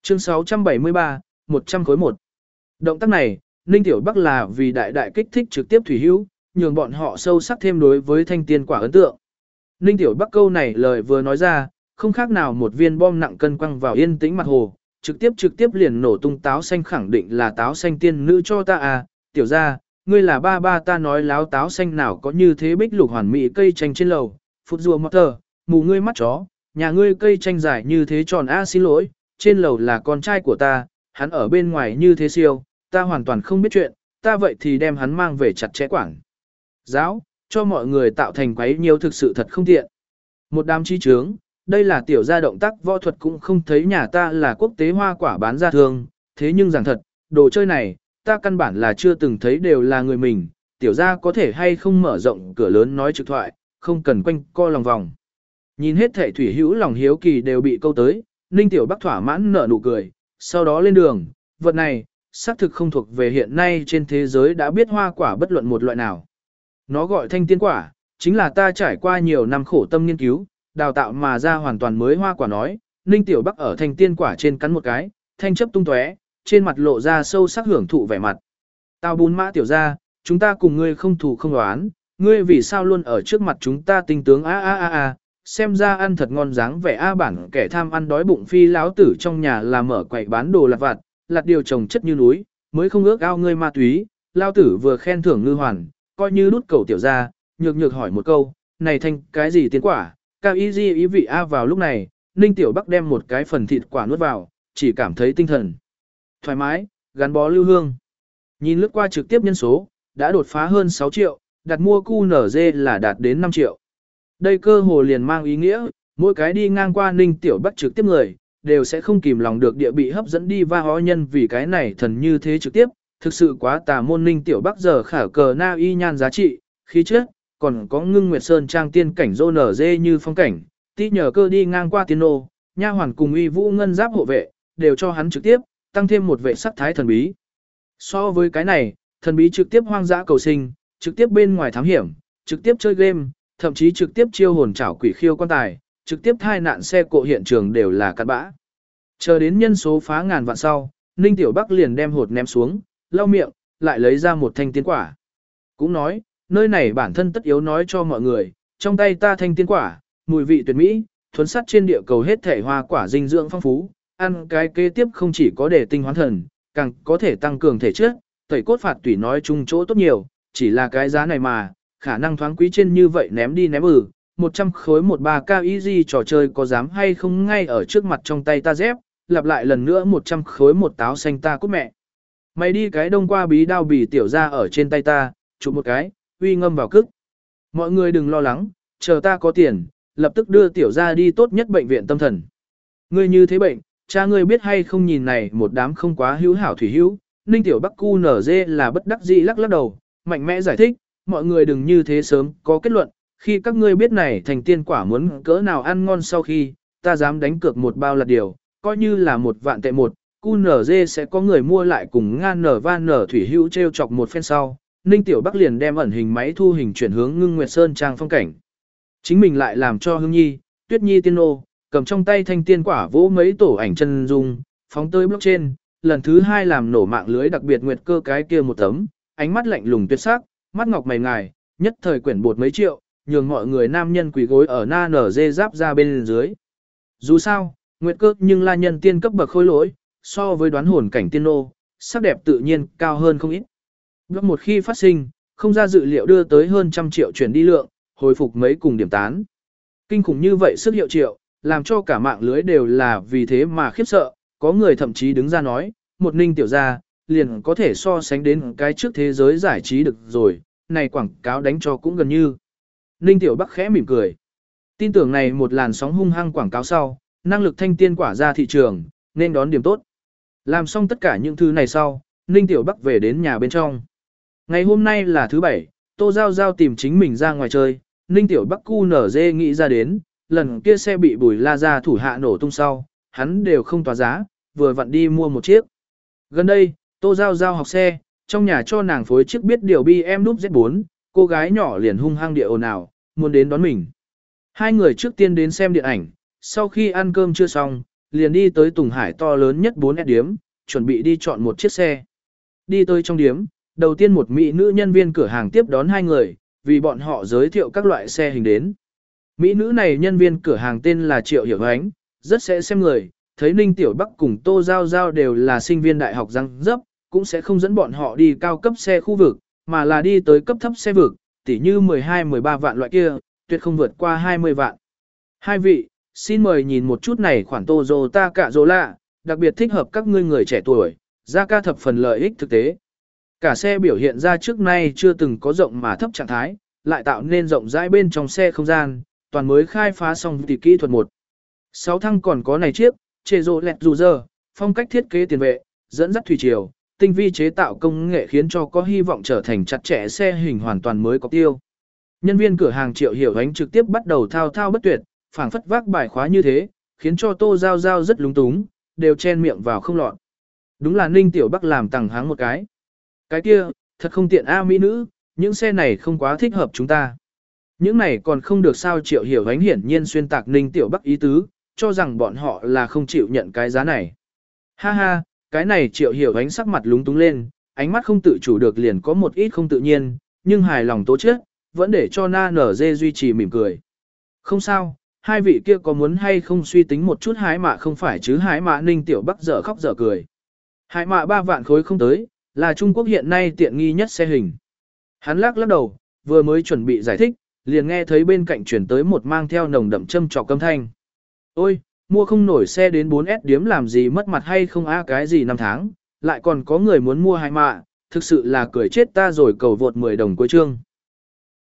Chương 673, 100 khối 1. Động tác này, Ninh Tiểu Bắc là vì đại đại kích thích trực tiếp Thủy Hữu, nhường bọn họ sâu sắc thêm đối với thanh tiên quả ấn tượng. Ninh Tiểu Bắc câu này lời vừa nói ra, không khác nào một viên bom nặng cân quăng vào yên tĩnh mặt hồ, trực tiếp liền nổ tung táo xanh, khẳng định là táo xanh tiên nữ cho ta à, tiểu ra, ngươi là ba ba ta nói láo táo xanh nào có như thế bích lục hoàn mỹ cây chanh trên lầu, phút rùa mọt tờ, mù ngươi mắt chó, nhà ngươi cây chanh dài như thế tròn xin lỗi, trên lầu là con trai của ta, hắn ở bên ngoài như thế siêu, ta hoàn toàn không biết chuyện, ta vậy thì đem hắn mang về chặt chẽ quảng giáo, cho mọi người tạo thành quấy nhiều thực sự thật không tiện. Một đám chi trướng, đây là tiểu gia động tác võ thuật cũng không thấy nhà ta là quốc tế hoa quả bán ra thường, thế nhưng rằng thật, đồ chơi này, ta căn bản là chưa từng thấy đều là người mình, tiểu gia có thể hay không mở rộng cửa lớn nói trực thoại, không cần quanh co lòng vòng. Nhìn hết thảy Thủy Hữu lòng hiếu kỳ đều bị câu tới, Ninh Tiểu Bắc thỏa mãn nở nụ cười, sau đó lên đường, vật này, xác thực không thuộc về hiện nay trên thế giới đã biết hoa quả bất luận một loại nào. Nó gọi thanh tiên quả, chính là ta trải qua nhiều năm khổ tâm nghiên cứu, đào tạo mà ra hoàn toàn mới hoa quả nói, Ninh Tiểu Bắc ở thanh tiên quả trên cắn một cái, thanh chấp tung tóe, trên mặt lộ ra sâu sắc hưởng thụ vẻ mặt. Tao Bún Mã tiểu gia, chúng ta cùng ngươi không thù không đoán, ngươi vì sao luôn ở trước mặt chúng ta tinh tướng xem ra ăn thật ngon dáng vẻ bản kẻ tham ăn đói bụng phi láo tử trong nhà là mở quầy bán đồ lặt vặt, lặt điều trồng chất như núi, mới không ước ao ngươi ma túy, lao tử vừa khen thưởng ngư hoàn, coi như đút cầu tiểu gia, nhược hỏi một câu, này thanh cái gì tiến quả, cao ý vị vào lúc này, Ninh Tiểu Bắc đem một cái phần thịt quả nuốt vào, chỉ cảm thấy tinh thần thoải mái, gắn bó lưu hương. Nhìn lướt qua trực tiếp nhân số, đã đột phá hơn 6 triệu, đặt mua QNZ là đạt đến 5 triệu. Đây cơ hồ liền mang ý nghĩa, mỗi cái đi ngang qua Ninh Tiểu Bắc trực tiếp người, đều sẽ không kìm lòng được địa bị hấp dẫn đi va hó nhân vì cái này thần như thế trực tiếp, thực sự quá tà môn. Ninh Tiểu Bắc giờ khả cờ na y nhan giá trị, khí chất, còn có ngưng nguyệt sơn trang tiên cảnh rô nở dê như phong cảnh, tí nhờ cơ đi ngang qua tiên nô, nha hoàn cùng uy vũ ngân giáp hộ vệ, đều cho hắn trực tiếp, tăng thêm một vệ sắc thái thần bí. So với cái này, thần bí trực tiếp hoang dã cầu sinh, trực tiếp bên ngoài thám hiểm, trực tiếp chơi game, thậm chí trực tiếp chiêu hồn chảo quỷ khiêu quan tài, trực tiếp thai nạn xe cộ hiện trường đều là cặn bã. Chờ đến nhân số phá ngàn vạn sau, Ninh Tiểu Bắc liền đem hột ném xuống, lau miệng, lại lấy ra một thanh tiên quả. Cũng nói, nơi này bản thân tất yếu nói cho mọi người, trong tay ta thanh tiên quả, mùi vị tuyệt mỹ, thuần sắt trên địa cầu hết thể hoa quả dinh dưỡng phong phú, ăn cái kế tiếp không chỉ có để tinh hoán thần, càng có thể tăng cường thể chất, tẩy cốt phạt tủy nói chung chỗ tốt nhiều, chỉ là cái giá này mà, khả năng thoáng quý trên như vậy ném đi ném 100 khối 13 cao easy trò chơi có dám hay không ngay ở trước mặt trong tay ta dép, lặp lại lần nữa 100 khối một táo xanh ta cút mẹ. Mày đi cái đông qua bí đao bì tiểu ra ở trên tay ta, chụp một cái, uy ngâm vào cức. Mọi người đừng lo lắng, chờ ta có tiền, lập tức đưa tiểu ra đi tốt nhất bệnh viện tâm thần. Ngươi như thế bệnh, cha ngươi biết hay không nhìn này một đám không quá hữu hảo Thủy Hữu, Ninh Tiểu Bắc cu nở dê là bất đắc dĩ lắc đầu, mạnh mẽ giải thích, mọi người đừng như thế sớm có kết luận, khi các ngươi biết này thành tiên quả muốn cỡ nào ăn ngon sau khi, ta dám đánh cược một bao là điều, coi như là 1 vạn tệ một, QNZ sẽ có người mua lại cùng ngan nở van nở Thủy Hữu treo chọc một phen sau, Ninh Tiểu Bắc liền đem ẩn hình máy thu hình chuyển hướng Ngưng Nguyệt Sơn trang phong cảnh. Chính mình lại làm cho Hương Nhi, Tuyết Nhi tiên nô, cầm trong tay thanh tiên quả vỗ mấy tổ ảnh chân dung, phóng tới blockchain, lần thứ 2 làm nổ mạng lưới đặc biệt nguyệt cơ cái kia một tấm, ánh mắt lạnh lùng tuyệt sắc, mắt ngọc mày ngài, nhất thời quyển bột mấy triệu, nhường mọi người nam nhân quỳ gối ở na nở dê giáp ra bên dưới. Dù sao, nguyệt cơ nhưng là nhân tiên cấp bậc khôi lỗi, so với đoán hồn cảnh tiên nô, sắc đẹp tự nhiên cao hơn không ít. Bước một khi phát sinh, không ra dự liệu đưa tới hơn 100 triệu chuyển đi lượng, hồi phục mấy cùng điểm tán. Kinh khủng như vậy sức hiệu triệu, làm cho cả mạng lưới đều là vì thế mà khiếp sợ, có người thậm chí đứng ra nói, một Ninh tiểu gia liền có thể so sánh đến cái trước thế giới giải trí được rồi, này quảng cáo đánh cho cũng gần như. Ninh Tiểu Bắc khẽ mỉm cười. Tin tưởng này một làn sóng hung hăng quảng cáo sau, năng lực thanh tiên quả ra thị trường, nên đón điểm tốt. Làm xong tất cả những thứ này sau, Ninh Tiểu Bắc về đến nhà bên trong. Ngày hôm nay là thứ 7, Tô Giao Giao tìm chính mình ra ngoài chơi, Ninh Tiểu Bắc cu nở dê nghĩ ra đến, lần kia xe bị Bùi La Gia thủ hạ nổ tung sau, hắn đều không tỏa giá, vừa vặn đi mua một chiếc. Gần đây, Tô Giao Giao học xe, trong nhà cho nàng phối chiếc biết điều BMW Z4, cô gái nhỏ liền hung hăng địa ồn ào, muốn đến đón mình. Hai người trước tiên đến xem điện ảnh, sau khi ăn cơm chưa xong, liền đi tới Tùng Hải to lớn nhất 4S điếm, chuẩn bị đi chọn một chiếc xe. Đi tới trong điếm, đầu tiên một mỹ nữ nhân viên cửa hàng tiếp đón hai người, vì bọn họ giới thiệu các loại xe hình đến. Mỹ nữ này nhân viên cửa hàng tên là Triệu Hiểu Ánh, rất sẽ xem người, thấy Ninh Tiểu Bắc cùng Tô Giao Giao đều là sinh viên đại học răng dấp, cũng sẽ không dẫn bọn họ đi cao cấp xe khu vực, mà là đi tới cấp thấp xe vực, tỉ như 12-13 vạn loại kia, tuyệt không vượt qua 20 vạn. Hai vị, xin mời nhìn một chút này khoản Toyota Corolla, đặc biệt thích hợp các ngươi người trẻ tuổi, giá cả thập phần lợi ích thực tế. Cả xe biểu hiện ra trước nay chưa từng có rộng mà thấp trạng thái, lại tạo nên rộng rãi bên trong xe không gian, toàn mới khai phá xong tỷ kỹ thuật 1. 6 thăng còn có này chiếc, chê rô lẹt dù giờ, phong cách thiết kế tiền vệ, dẫn dắt thủy triều, tinh vi chế tạo công nghệ khiến cho có hy vọng trở thành chặt chẽ xe hình hoàn toàn mới có tiêu. Nhân viên cửa hàng Triệu Hiểu Ánh trực tiếp bắt đầu thao thao bất tuyệt, phảng phất vác bài khóa như thế, khiến cho Tô Giao Giao rất lúng túng, đều chen miệng vào không lọt. Đúng là Ninh Tiểu Bắc làm tằng háng một cái. Cái kia, thật không tiện a mỹ nữ, những xe này không quá thích hợp chúng ta. Những này còn không được sao. Triệu Hiểu Ánh hiển nhiên xuyên tạc Ninh Tiểu Bắc ý tứ, cho rằng bọn họ là không chịu nhận cái giá này. Ha ha, cái này Triệu Hiểu Ánh sắc mặt lúng túng lên, ánh mắt không tự chủ được liền có một ít không tự nhiên, nhưng hài lòng tố chết, vẫn để cho Na Nở Dê duy trì mỉm cười. Không sao, hai vị kia có muốn hay không suy tính một chút hái mạ không phải chứ hái mạ. Ninh Tiểu Bắc dở khóc dở cười. Hái mạ 3 vạn khối không tới, là Trung Quốc hiện nay tiện nghi nhất xe hình. Hắn lắc lắc đầu, vừa mới chuẩn bị giải thích, liền nghe thấy bên cạnh chuyển tới một mang theo nồng đậm châm trọc âm thanh. Ôi, mua không nổi xe đến 4S điếm làm gì mất mặt hay không á, cái gì 5 tháng, lại còn có người muốn mua hai mạ, thực sự là cười chết ta rồi. Cầu vượt 10 đồng cuối chương.